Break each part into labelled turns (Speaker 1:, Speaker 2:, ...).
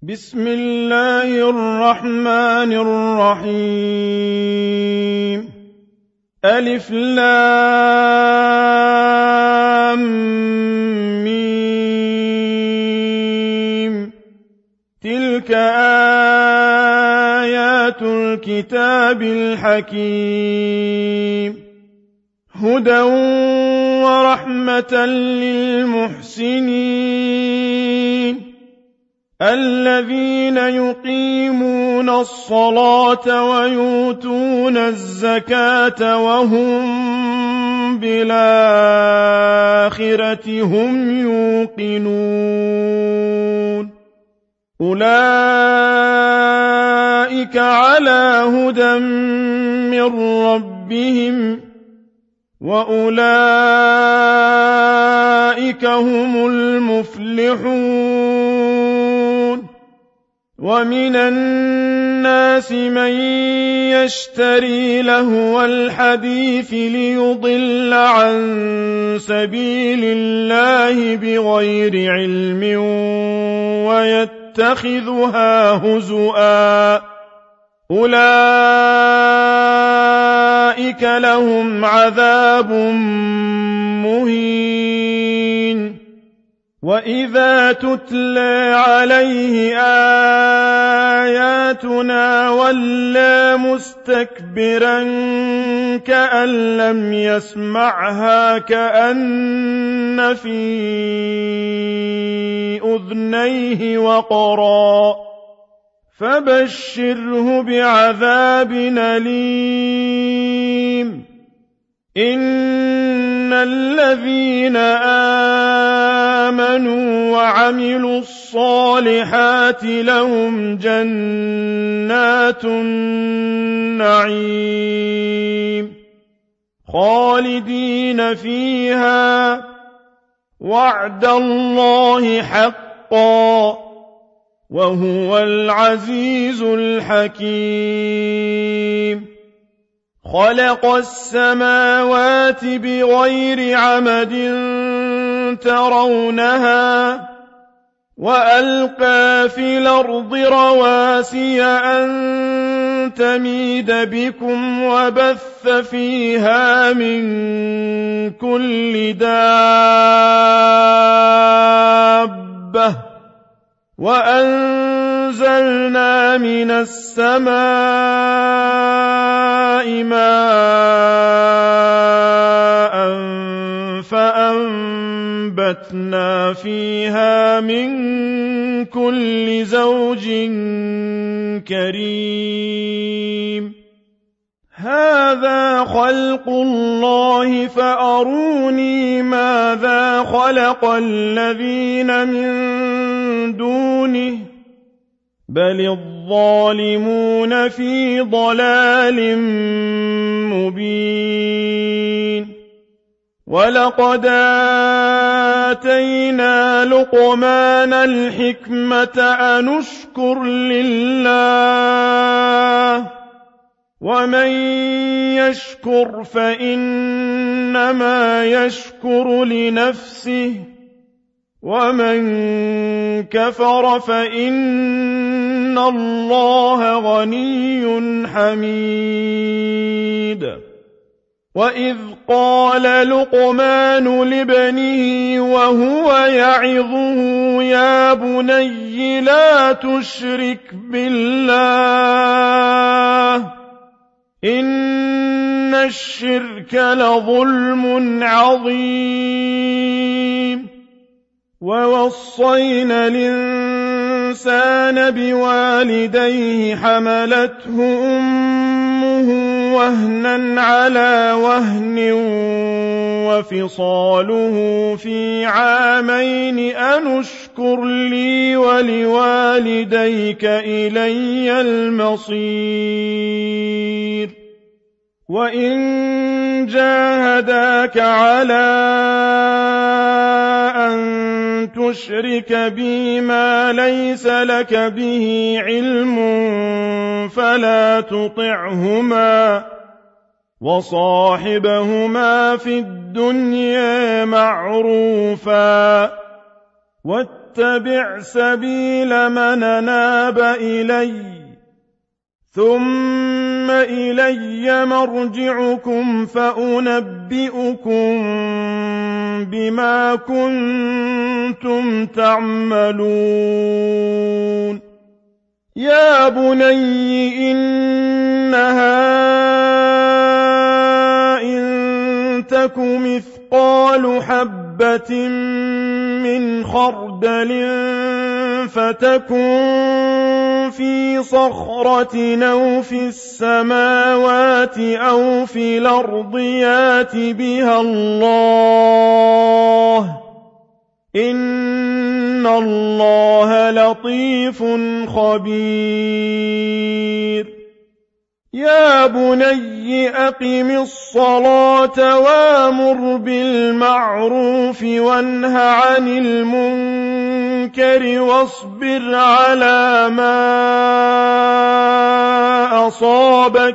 Speaker 1: بسم الله الرحمن الرحيم ألف لام ميم تلك آيات الكتاب الحكيم هدى ورحمة للمحسنين الذين يقيمون الصلاة ويؤتون الزكاة وهم بالآخرة هم يوقنون أولئك على هدى من ربهم وأولئك هم المفلحون ومن الناس من يشتري لهو الحديث ليضل عن سبيل الله بغير علم ويتخذها هزؤا أولئك لهم عذاب مهين وإذا تتلى عليه آياتنا ولى مستكبرا كأن لم يسمعها كأن في أذنيه وقرا فبشره بعذاب أليم إن الذين آمنوا وعملوا الصالحات لهم جنات النعيم خالدين فيها وعد الله حقا وهو العزيز الحكيم خلق السماوات بغير عمد ترونها وألقى في الأرض رواسي أن تميد بكم وبث فيها من كل دابة وأنزلنا من السماء ماء فأنبتنا فيها من كل زوج كريم هذا خلق الله فأروني ماذا خلق الذين من دونه بل الظالمون في ضلال مبين ولقد آتينا لقمان الحكمة أن اشكر لله ومن يشكر فإنما يشكر لنفسه ومن كفر فإن الله غني حميد وإذ قال لقمان لابنه وهو يعظه يا بني لا تشرك بالله إن الشرك لظلم عظيم ووصينا الإنسان بوالديه حملته أمه وهنا على وهن وفصاله في عامين أن اشكر لي ولوالديك إلي المصير وإن جاهداك على أن تشرك بي ما ليس لك به علم فلا تطعهما وصاحبهما في الدنيا معروفا واتبع سبيل من أناب إلي ثم إلي مرجعكم فأنبئكم بما كنتم تعملون يا بني إنها إن تك مثقال حبة من خردل فتكن في صخرة أو في السماوات أو في الأرض يات بها الله إن الله لطيف خبير يا بني أقم الصلاة وامر بالمعروف وانه عن المنكر واصبر على ما أصابك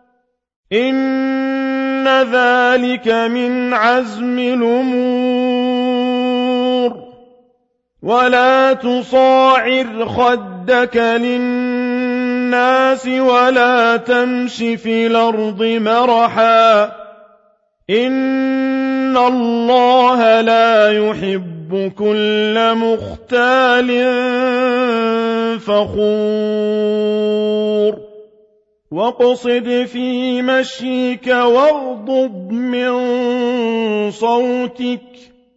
Speaker 1: إن ذلك من عزم الأمور ولا تصاعر خدك للناس ولا تمش في الأرض مرحا إن الله لا يحب كل مختال فخور واقصد في مشيك واغضض من صوتك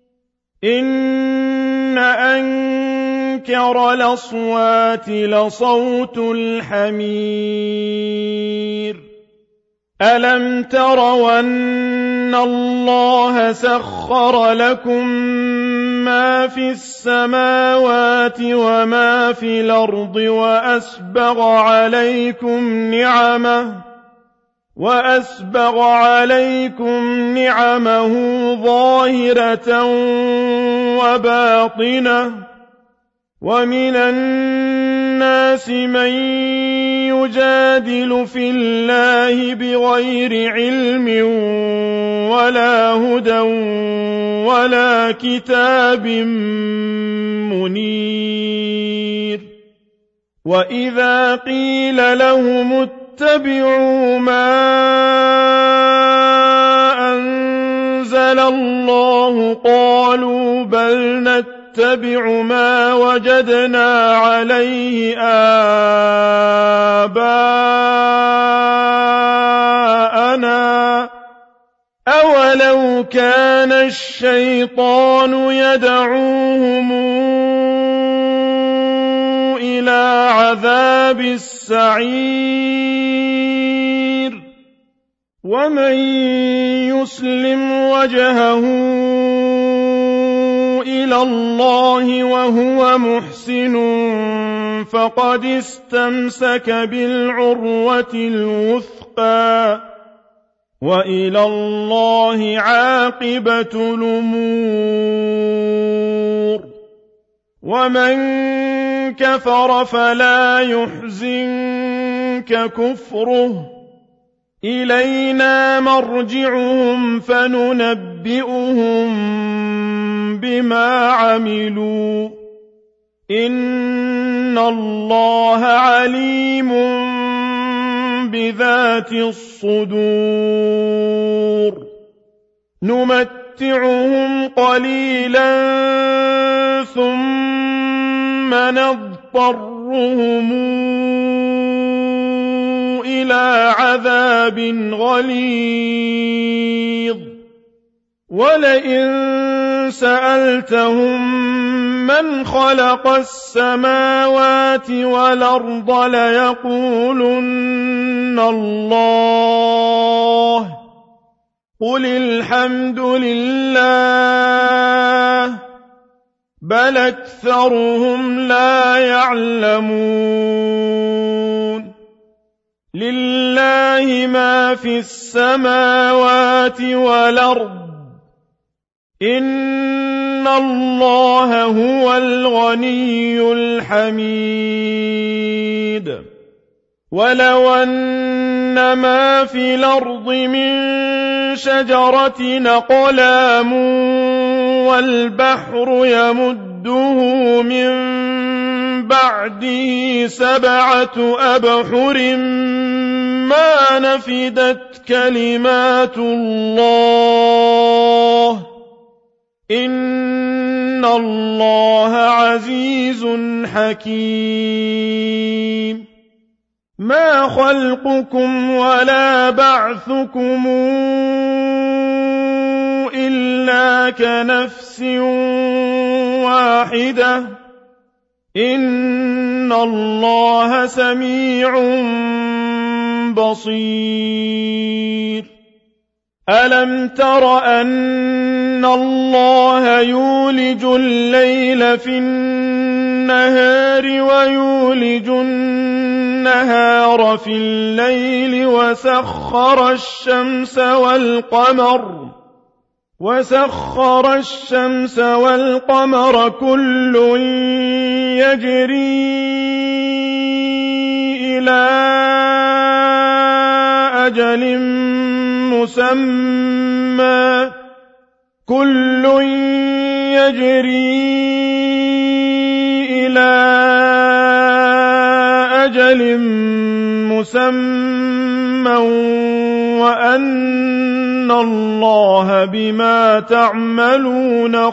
Speaker 1: إن أنكر الأصوات لصوت الحمير ألم تروا أن الله سخر لكم ما في السماوات وما في الأرض وأسبغ عليكم نعمه ظاهرة وباطنة ومن الناس من يجادل في الله بغير علم ولا هدى ولا كتاب منير وإذا قيل لهم اتبعوا ما أنزل الله قالوا بل نتبع ما وجدنا عليه آباءنا أولو كان الشيطان يدعوهم إلى عذاب السعير ومن يسلم وجهه إلى الله وهو محسن فقد استمسك بالعروة الوثقى وإلى الله عاقبة الأمور ومن كفر فلا يحزنك كفره إلينا مرجعهم فننبئهم بما عملوا إن الله عليم بذات الصدور نمتعهم قليلا ثم نضطرهم إلى عذاب غليظ ولئن سألتهم من خلق السماوات والأرض ليقولن الله قل الحمد لله بل أكثرهم لا يعلمون لله ما في السماوات والأرض إن الله هو الغني الحميد ولو أن ما في الأرض من شجرة أقلام والبحر يمد يمده من بعده 7 أبحر ما نفدت كلمات الله إن الله عزيز حكيم ما خلقكم ولا بعثكم إلا كنفس واحدة إن الله سميع بصير ألم تر أن الله يولج الليل في النهار ويولج النهار في الليل وسخر الشمس والقمر كل يجري إلى أجل مسمى وأن الله بما تعملون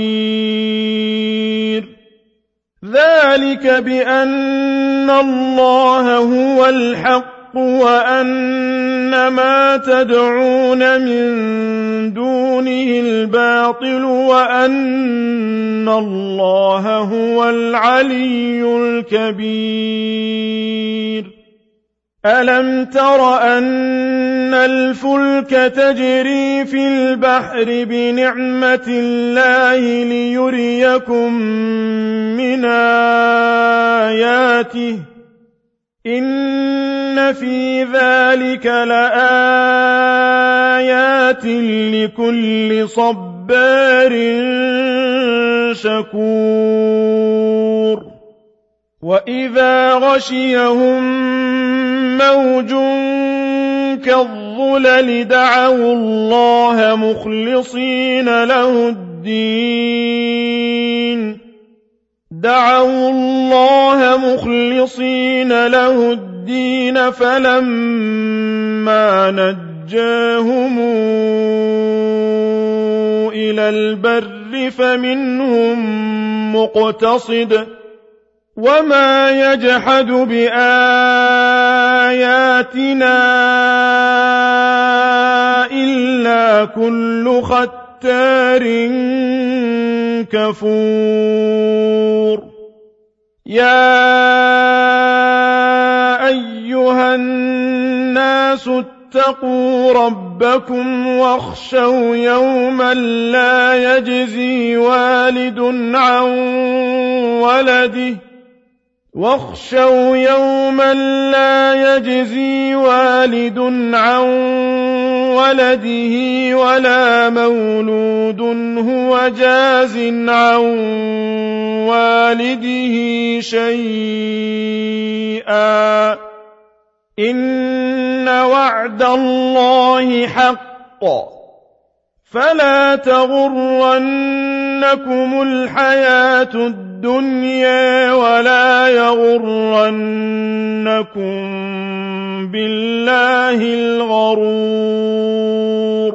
Speaker 1: خبير ذلك بأن الله هو الحق وأن ما تدعون من دونه الباطل وأن الله هو العلي الكبير ألم تر أن الفلك تجري في البحر بنعمة الله ليريكم من آياته إن في ذلك لآيات لكل صبار شكور وإذا غشيهم موج كالظلل دعوا الله مخلصين له الدين فلما نجاهم إلى البر فمنهم مقتصد وما يجحد بآياتنا إلا كل ختار كفور يا أيها الناس اتقوا ربكم واخشوا يوما لا يجزي والد عن ولده ولا مولود هو جاز عن والده شيئا إن وعد الله حق فلا تغرنكم الحياة الدنيا ولا يغرنكم بالله الغرور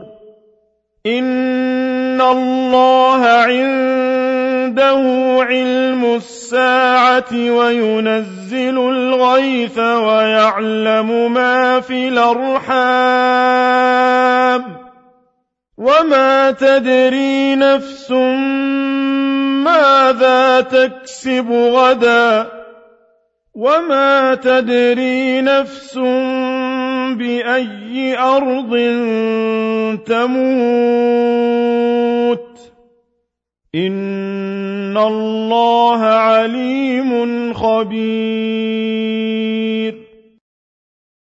Speaker 1: إن الله عنده علم الساعة وينزل الغيث ويعلم ما في الأرحام وما تدري نفس ماذا تكسب غدا وما تدري نفس بأي أرض تموت إن الله عليم خبير